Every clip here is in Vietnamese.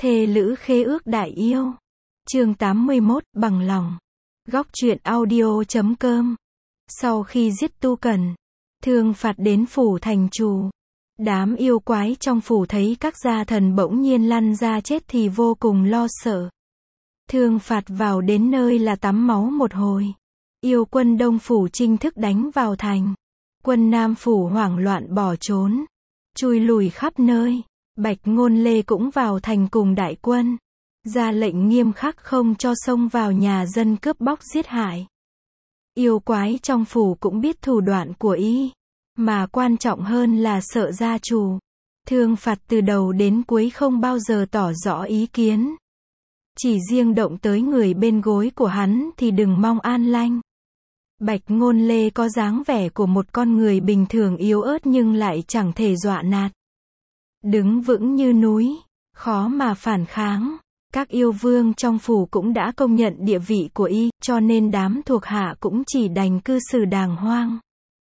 Thê lữ khế ước đại yêu. Chương 81, bằng lòng. Góc truyện audio.com. Sau khi giết Tu Cần, Thương Phạt đến phủ thành chủ. Đám yêu quái trong phủ thấy các gia thần bỗng nhiên lăn ra chết thì vô cùng lo sợ. Thương Phạt vào đến nơi là tắm máu một hồi. Yêu quân Đông phủ chính thức đánh vào thành. Quân Nam phủ hoảng loạn bỏ trốn, chui lùi khắp nơi. Bạch Ngôn Lê cũng vào thành cùng đại quân, ra lệnh nghiêm khắc không cho xông vào nhà dân cướp bóc giết hại. Yêu quái trong phủ cũng biết thủ đoạn của y, mà quan trọng hơn là sợ gia chủ. Thương Phạt từ đầu đến cuối không bao giờ tỏ rõ ý kiến. Chỉ riêng động tới người bên gối của hắn thì đừng mong an lành. Bạch Ngôn Lê có dáng vẻ của một con người bình thường yếu ớt nhưng lại chẳng thể dọa nạt. Đứng vững như núi, khó mà phản kháng. Các yêu vương trong phủ cũng đã công nhận địa vị của y, cho nên đám thuộc hạ cũng chỉ đành cư xử đàng hoàng.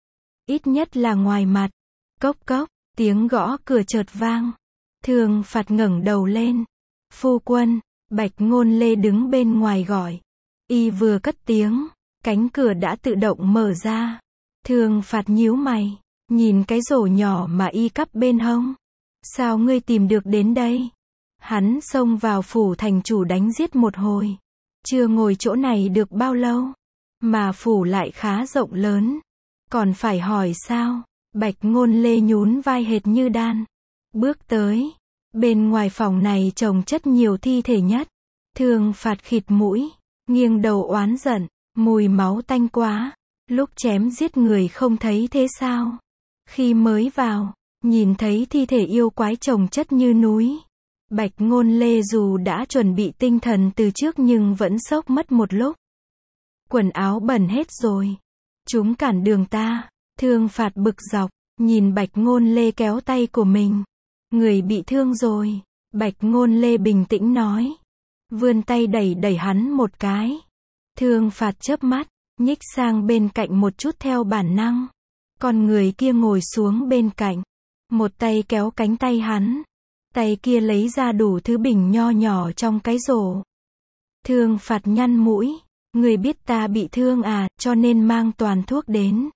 Ít nhất là ngoài mặt. Cốc cốc, tiếng gõ cửa chợt vang. Thương Phạt ngẩng đầu lên. Phu quân, Bạch Ngôn Lê đứng bên ngoài gọi. Y vừa cất tiếng, cánh cửa đã tự động mở ra. Thương Phạt nhíu mày, nhìn cái rổ nhỏ mà y cắp bên hông. Sao ngươi tìm được đến đây? Hắn xông vào phủ thành chủ đánh giết một hồi. Chưa ngồi chỗ này được bao lâu. Mà phủ lại khá rộng lớn. Còn phải hỏi sao? Bạch Ngôn Lê nhún vai hệt như đan. Bước tới. Bên ngoài phòng này chồng chất nhiều thi thể nhất. Thương Phạt khịt mũi, nghiêng đầu oán giận. Mùi máu tanh quá. Lúc chém giết người không thấy thế sao? Khi mới vào, nhìn thấy thi thể yêu quái chồng chất như núi. Bạch Ngôn Lê dù đã chuẩn bị tinh thần từ trước nhưng vẫn sốc mất một lúc. Quần áo bẩn hết rồi. Chúng cản đường ta. Thương Phạt bực dọc, nhìn Bạch Ngôn Lê kéo tay của mình. Người bị thương rồi. Bạch Ngôn Lê bình tĩnh nói. Vươn tay đẩy hắn một cái. Thương Phạt chớp mắt, nhích sang bên cạnh một chút theo bản năng. Con người kia ngồi xuống bên cạnh. Một tay kéo cánh tay hắn. Tay kia lấy ra đủ thứ bình nho nhỏ trong cái rổ. Thương Phạt nhăn mũi. Người biết ta bị thương à, cho nên mang toàn thuốc đến.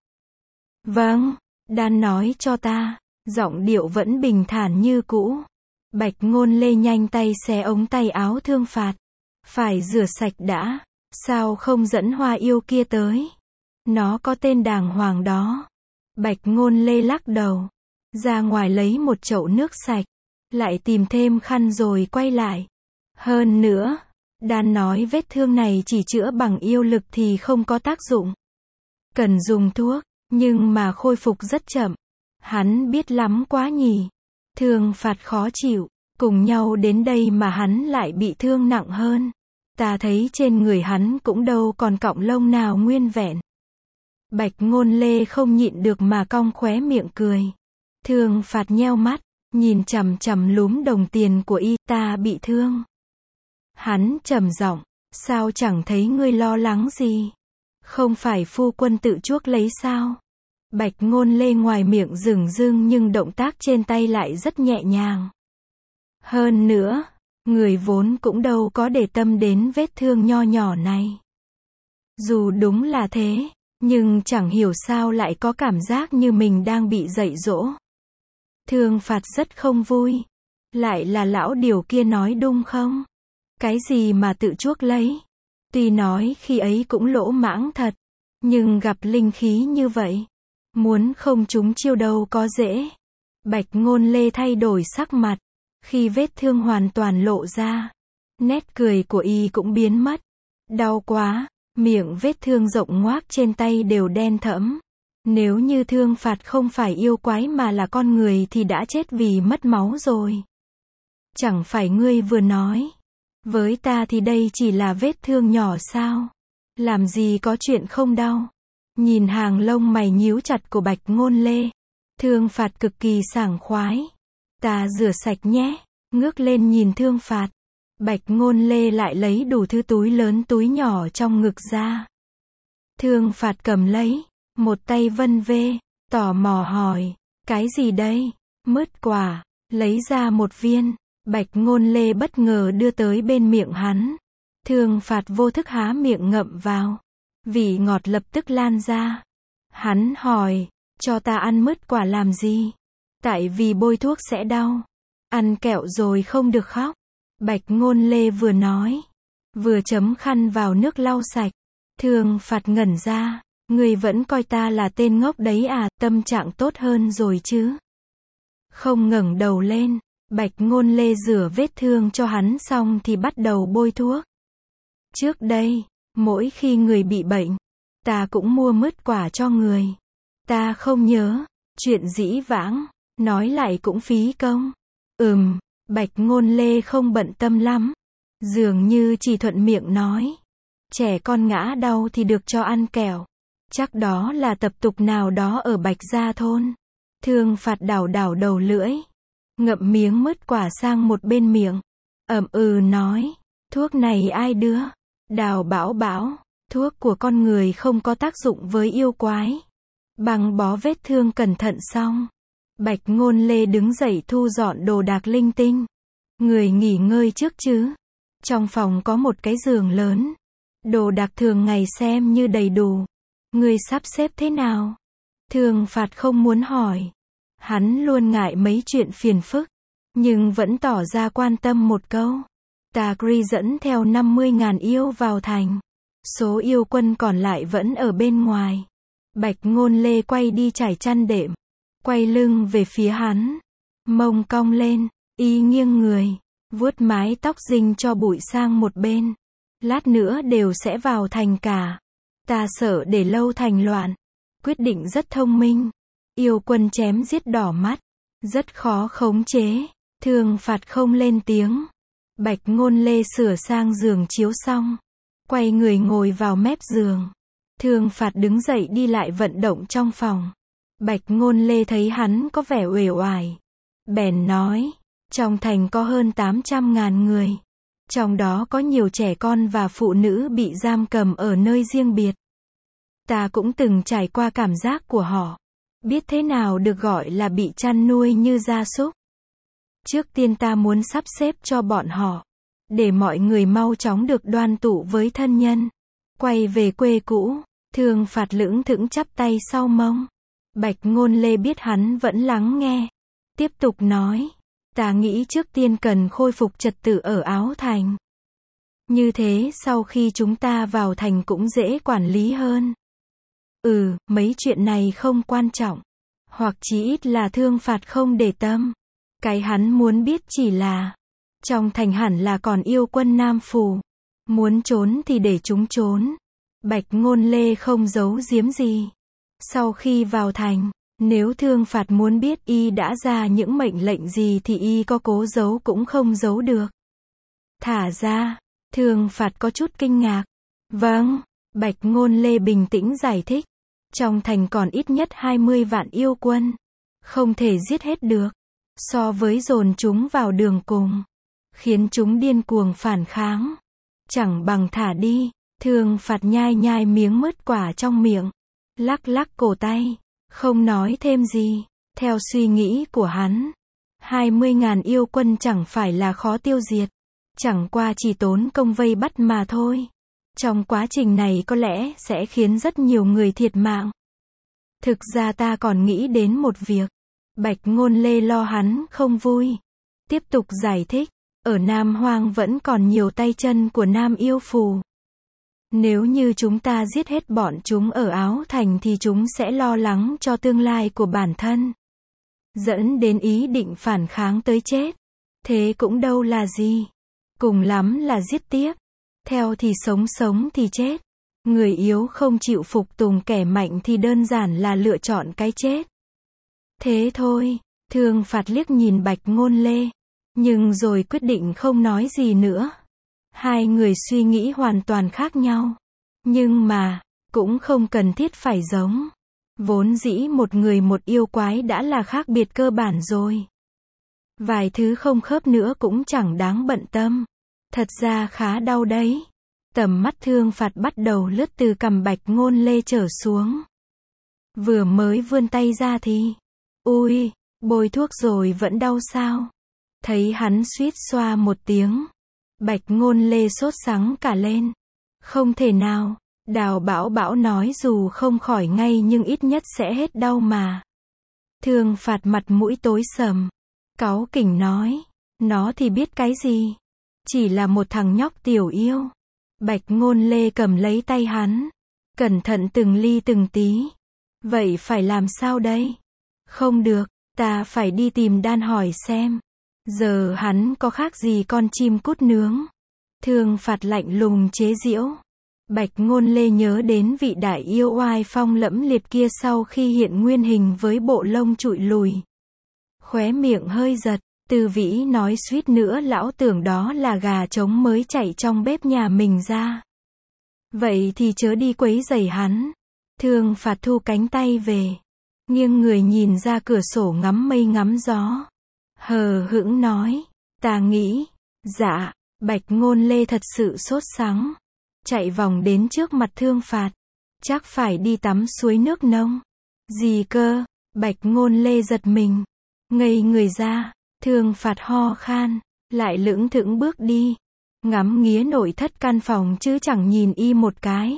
Vâng, đan nói cho ta. Giọng điệu vẫn bình thản như cũ. Bạch Ngôn Lê nhanh tay xé ống tay áo Thương Phạt. Phải rửa sạch đã. Sao không dẫn hoa yêu kia tới? Nó có tên đàng hoàng đó. Bạch Ngôn Lê lắc đầu. Ra ngoài lấy một chậu nước sạch. Lại tìm thêm khăn rồi quay lại. Hơn nữa, đan nói vết thương này chỉ chữa bằng yêu lực thì không có tác dụng. Cần dùng thuốc, nhưng mà khôi phục rất chậm. Hắn biết lắm quá nhỉ. Thương Phạt khó chịu. Cùng nhau đến đây mà hắn lại bị thương nặng hơn. Ta thấy trên người hắn cũng đâu còn cọng lông nào nguyên vẹn. Bạch Ngôn Lê không nhịn được mà cong khóe miệng cười. Thương Phạt nheo mắt, nhìn chằm chằm lúm đồng tiền của y. Ta bị thương. Hắn trầm giọng. Sao chẳng thấy ngươi lo lắng gì? Không phải phu quân tự chuốc lấy sao? Bạch Ngôn Lê ngoài miệng dửng dưng nhưng động tác trên tay lại rất nhẹ nhàng. Hơn nữa, người vốn cũng đâu có để tâm đến vết thương nho nhỏ này. Dù đúng là thế, nhưng chẳng hiểu sao lại có cảm giác như mình đang bị dạy dỗ. Thương Phạt rất không vui. Lại là lão điều kia nói đúng không? Cái gì mà tự chuốc lấy? Tuy nói khi ấy cũng lỗ mãng thật, nhưng gặp linh khí như vậy, muốn không trúng chiêu đâu có dễ. Bạch Ngôn Lê thay đổi sắc mặt. Khi vết thương hoàn toàn lộ ra, nét cười của y cũng biến mất. Đau quá, miệng vết thương rộng ngoác trên tay đều đen thẫm. Nếu như Thương Phạt không phải yêu quái mà là con người thì đã chết vì mất máu rồi. Chẳng phải ngươi vừa nói, với ta thì đây chỉ là vết thương nhỏ sao? Làm gì có chuyện không đau? Nhìn hàng lông mày nhíu chặt của Bạch Ngôn Lê, Thương Phạt cực kỳ sảng khoái. Ta rửa sạch nhé. Ngước lên nhìn Thương Phạt. Bạch Ngôn Lê lại lấy đủ thứ túi lớn túi nhỏ trong ngực ra. Thương Phạt cầm lấy, một tay vân vê, tò mò hỏi, cái gì đây? Mứt quả, lấy ra một viên. Bạch Ngôn Lê bất ngờ đưa tới bên miệng hắn. Thương Phạt vô thức há miệng ngậm vào. Vị ngọt lập tức lan ra. Hắn hỏi, cho ta ăn mứt quả làm gì? Tại vì bôi thuốc sẽ đau. Ăn kẹo rồi không được khóc. Bạch Ngôn Lê vừa nói, vừa chấm khăn vào nước lau sạch. Thương Phạt ngẩn ra, người vẫn coi ta là tên ngốc đấy à, tâm trạng tốt hơn rồi chứ? Không ngẩng đầu lên, Bạch Ngôn Lê rửa vết thương cho hắn xong thì bắt đầu bôi thuốc. Trước đây, mỗi khi người bị bệnh, ta cũng mua mứt quả cho người. Ta không nhớ, chuyện dĩ vãng, nói lại cũng phí công. Bạch Ngôn Lê không bận tâm lắm. Dường như chỉ thuận miệng nói. Trẻ con ngã đau thì được cho ăn kẹo. Chắc đó là tập tục nào đó ở Bạch Gia thôn. Thương Phạt đảo đảo đầu lưỡi. Ngậm miếng mứt quả sang một bên miệng. Nói. Thuốc này ai đưa? Đào Bảo bảo. Thuốc của con người không có tác dụng với yêu quái. Băng bó vết thương cẩn thận xong. Bạch Ngôn Lê đứng dậy thu dọn đồ đạc linh tinh. Người nghỉ ngơi trước chứ. Trong phòng có một cái giường lớn. Đồ đạc thường ngày xem như đầy đủ. Người sắp xếp thế nào? Thương Phạt không muốn hỏi. Hắn luôn ngại mấy chuyện phiền phức. Nhưng vẫn tỏ ra quan tâm một câu. Ta dẫn theo 50.000 yêu vào thành. Số yêu quân còn lại vẫn ở bên ngoài. Bạch Ngôn Lê quay đi trải chăn đệm. Quay lưng về phía hắn. Mông cong lên. Y nghiêng người. Vuốt mái tóc rinh cho bụi sang một bên. Lát nữa đều sẽ vào thành cả. Ta sợ để lâu thành loạn. Quyết định rất thông minh. Yêu quân chém giết đỏ mắt. Rất khó khống chế. Thương Phạt không lên tiếng. Bạch Ngôn Lê sửa sang giường chiếu xong. Quay người ngồi vào mép giường. Thương Phạt đứng dậy đi lại vận động trong phòng. Bạch Ngôn Lê thấy hắn có vẻ uể oải. Bèn nói. Trong thành có hơn 800.000 người. Trong đó có nhiều trẻ con và phụ nữ bị giam cầm ở nơi riêng biệt. Ta cũng từng trải qua cảm giác của họ. Biết thế nào được gọi là bị chăn nuôi như gia súc. Trước tiên ta muốn sắp xếp cho bọn họ. Để mọi người mau chóng được đoàn tụ với thân nhân. Quay về quê cũ. Thương Phạt lững thững chắp tay sau mông. Bạch Ngôn Lê biết hắn vẫn lắng nghe. Tiếp tục nói. Ta nghĩ trước tiên cần khôi phục trật tự ở Áo Thành. Như thế sau khi chúng ta vào thành cũng dễ quản lý hơn. Mấy chuyện này không quan trọng. Hoặc chí ít là Thương Phạt không để tâm. Cái hắn muốn biết chỉ là. Trong thành hẳn là còn yêu quân Nam Phủ. Muốn trốn thì để chúng trốn. Bạch Ngôn Lê không giấu giếm gì. Sau khi vào thành. Nếu Thương Phạt muốn biết y đã ra những mệnh lệnh gì thì y có cố giấu cũng không giấu được. Thả ra. Thương Phạt có chút kinh ngạc. Vâng. Bạch Ngôn Lê bình tĩnh giải thích. Trong thành còn ít nhất 20 vạn yêu quân. Không thể giết hết được. So với dồn chúng vào đường cùng. Khiến chúng điên cuồng phản kháng. Chẳng bằng thả đi. Thương Phạt nhai nhai miếng mứt quả trong miệng. Lắc lắc cổ tay. Không nói thêm gì. Theo suy nghĩ của hắn. 20.000 yêu quân chẳng phải là khó tiêu diệt. Chẳng qua chỉ tốn công vây bắt mà thôi. Trong quá trình này có lẽ sẽ khiến rất nhiều người thiệt mạng. Thực ra ta còn nghĩ đến một việc. Bạch Ngôn Lê lo hắn không vui. Tiếp tục giải thích. Ở Nam Hoang vẫn còn nhiều tay chân của Nam Yêu Phù. Nếu như chúng ta giết hết bọn chúng ở Áo Thành thì chúng sẽ lo lắng cho tương lai của bản thân. Dẫn đến ý định phản kháng tới chết. Thế cũng đâu là gì. Cùng lắm là giết tiếp. Theo thì sống thì chết. Người yếu không chịu phục tùng kẻ mạnh thì đơn giản là lựa chọn cái chết. Thế thôi. Thương Phạt liếc nhìn Bạch Ngôn Lê. Nhưng rồi quyết định không nói gì nữa. Hai người suy nghĩ hoàn toàn khác nhau. Nhưng mà, cũng không cần thiết phải giống. Vốn dĩ một người một yêu quái đã là khác biệt cơ bản rồi. Vài thứ không khớp nữa cũng chẳng đáng bận tâm. Thật ra khá đau đấy. Tầm mắt Thương Phạt bắt đầu lướt từ cằm Bạch Ngôn Lê trở xuống. Vừa mới vươn tay ra thì. Ui, bôi thuốc rồi vẫn đau sao? Thấy hắn suýt xoa một tiếng. Bạch Ngôn Lê sốt sắng cả lên. Không thể nào, Đào Bảo Bảo nói dù không khỏi ngay nhưng ít nhất sẽ hết đau mà. Thương Phạt mặt mũi tối sầm. Cáu kỉnh nói. Nó thì biết cái gì. Chỉ là một thằng nhóc tiểu yêu. Bạch Ngôn Lê cầm lấy tay hắn. Cẩn thận từng ly từng tí. Vậy phải làm sao đây? Không được, ta phải đi tìm Đan hỏi xem. Giờ hắn có khác gì con chim cút nướng. Thương Phạt lạnh lùng chế giễu. Bạch Ngôn Lê nhớ đến vị đại yêu oai phong lẫm liệt kia sau khi hiện nguyên hình với bộ lông trụi lùi. Khóe miệng hơi giật, Từ Vĩ nói suýt nữa lão tưởng đó là gà trống mới chạy trong bếp nhà mình ra. Vậy thì chớ đi quấy rầy hắn. Thương Phạt thu cánh tay về. Nghiêng người nhìn ra cửa sổ ngắm mây ngắm gió. Hờ hững nói. Ta nghĩ. Dạ. Bạch Ngôn Lê thật sự sốt sắng. Chạy vòng đến trước mặt Thương Phạt. Chắc phải đi tắm suối nước nông. Gì cơ? Bạch Ngôn Lê giật mình. Ngây người ra. Thương Phạt ho khan. Lại lững thững bước đi. Ngắm nghía nội thất căn phòng chứ chẳng nhìn y một cái.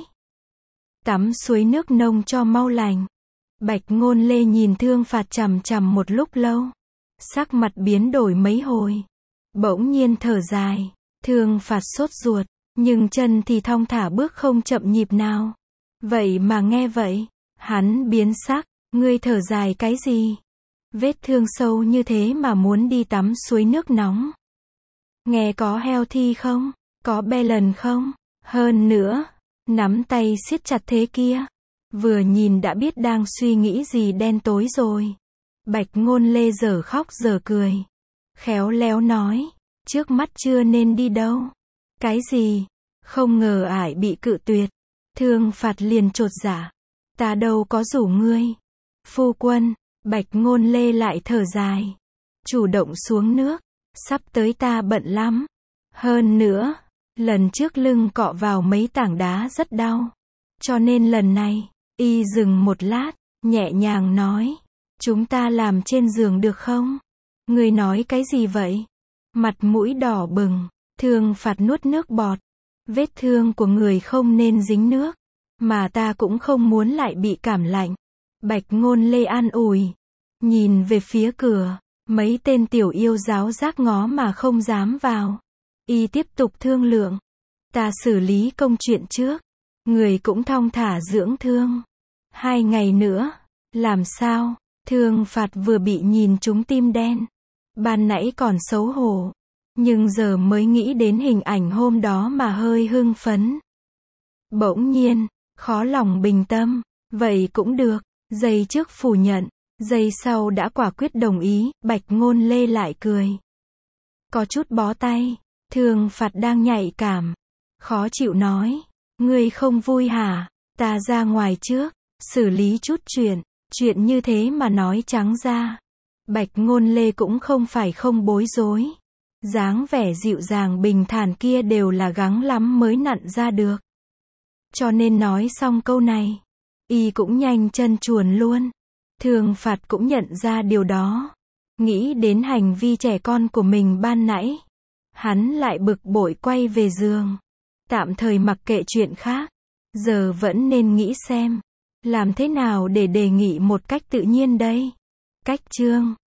Tắm suối nước nông cho mau lành. Bạch Ngôn Lê nhìn Thương Phạt chằm chằm một lúc lâu. Sắc mặt biến đổi mấy hồi. Bỗng nhiên thở dài. Thương Phạt sốt ruột. Nhưng chân thì thong thả bước không chậm nhịp nào. Vậy mà nghe vậy. Hắn biến sắc. Ngươi thở dài cái gì? Vết thương sâu như thế mà muốn đi tắm suối nước nóng. Nghe có healthy không? Có balance không? Hơn nữa. Nắm tay siết chặt thế kia. Vừa nhìn đã biết đang suy nghĩ gì đen tối rồi. Bạch Ngôn Lê giờ khóc giờ cười. Khéo léo nói. Trước mắt chưa nên đi đâu. Cái gì? Không ngờ ải bị cự tuyệt. Thương Phạt liền chột dạ. Ta đâu có rủ ngươi. Phu quân. Bạch Ngôn Lê lại thở dài. Chủ động xuống nước. Sắp tới ta bận lắm. Hơn nữa. Lần trước lưng cọ vào mấy tảng đá rất đau. Cho nên lần này. Y dừng một lát. Nhẹ nhàng nói. Chúng ta làm trên giường được không? Ngươi nói cái gì vậy? Mặt mũi đỏ bừng. Thương Phạt nuốt nước bọt. Vết thương của người không nên dính nước. Mà ta cũng không muốn lại bị cảm lạnh. Bạch Ngôn Lê an ủi. Nhìn về phía cửa. Mấy tên tiểu yêu giáo giác ngó mà không dám vào. Y tiếp tục thương lượng. Ta xử lý công chuyện trước. Người cũng thong thả dưỡng thương. 2 ngày nữa. Làm sao? Thương Phạt vừa bị nhìn trúng tim đen. Ban nãy còn xấu hổ. Nhưng giờ mới nghĩ đến hình ảnh hôm đó mà hơi hưng phấn. Bỗng nhiên. Khó lòng bình tâm. Vậy cũng được. Giây trước phủ nhận. Giây sau đã quả quyết đồng ý. Bạch Ngôn Lê lại cười. Có chút bó tay. Thương Phạt đang nhạy cảm. Khó chịu nói. Ngươi không vui hả? Ta ra ngoài trước. Xử lý chút chuyện. Chuyện như thế mà nói trắng ra. Bạch Ngôn Lê cũng không phải không bối rối. Dáng vẻ dịu dàng bình thản kia đều là gắng lắm mới nặn ra được. Cho nên nói xong câu này. Y cũng nhanh chân chuồn luôn. Thương Phạt cũng nhận ra điều đó. Nghĩ đến hành vi trẻ con của mình ban nãy. Hắn lại bực bội quay về giường. Tạm thời mặc kệ chuyện khác. Giờ vẫn nên nghĩ xem. Làm thế nào để đề nghị một cách tự nhiên đây? Cách chương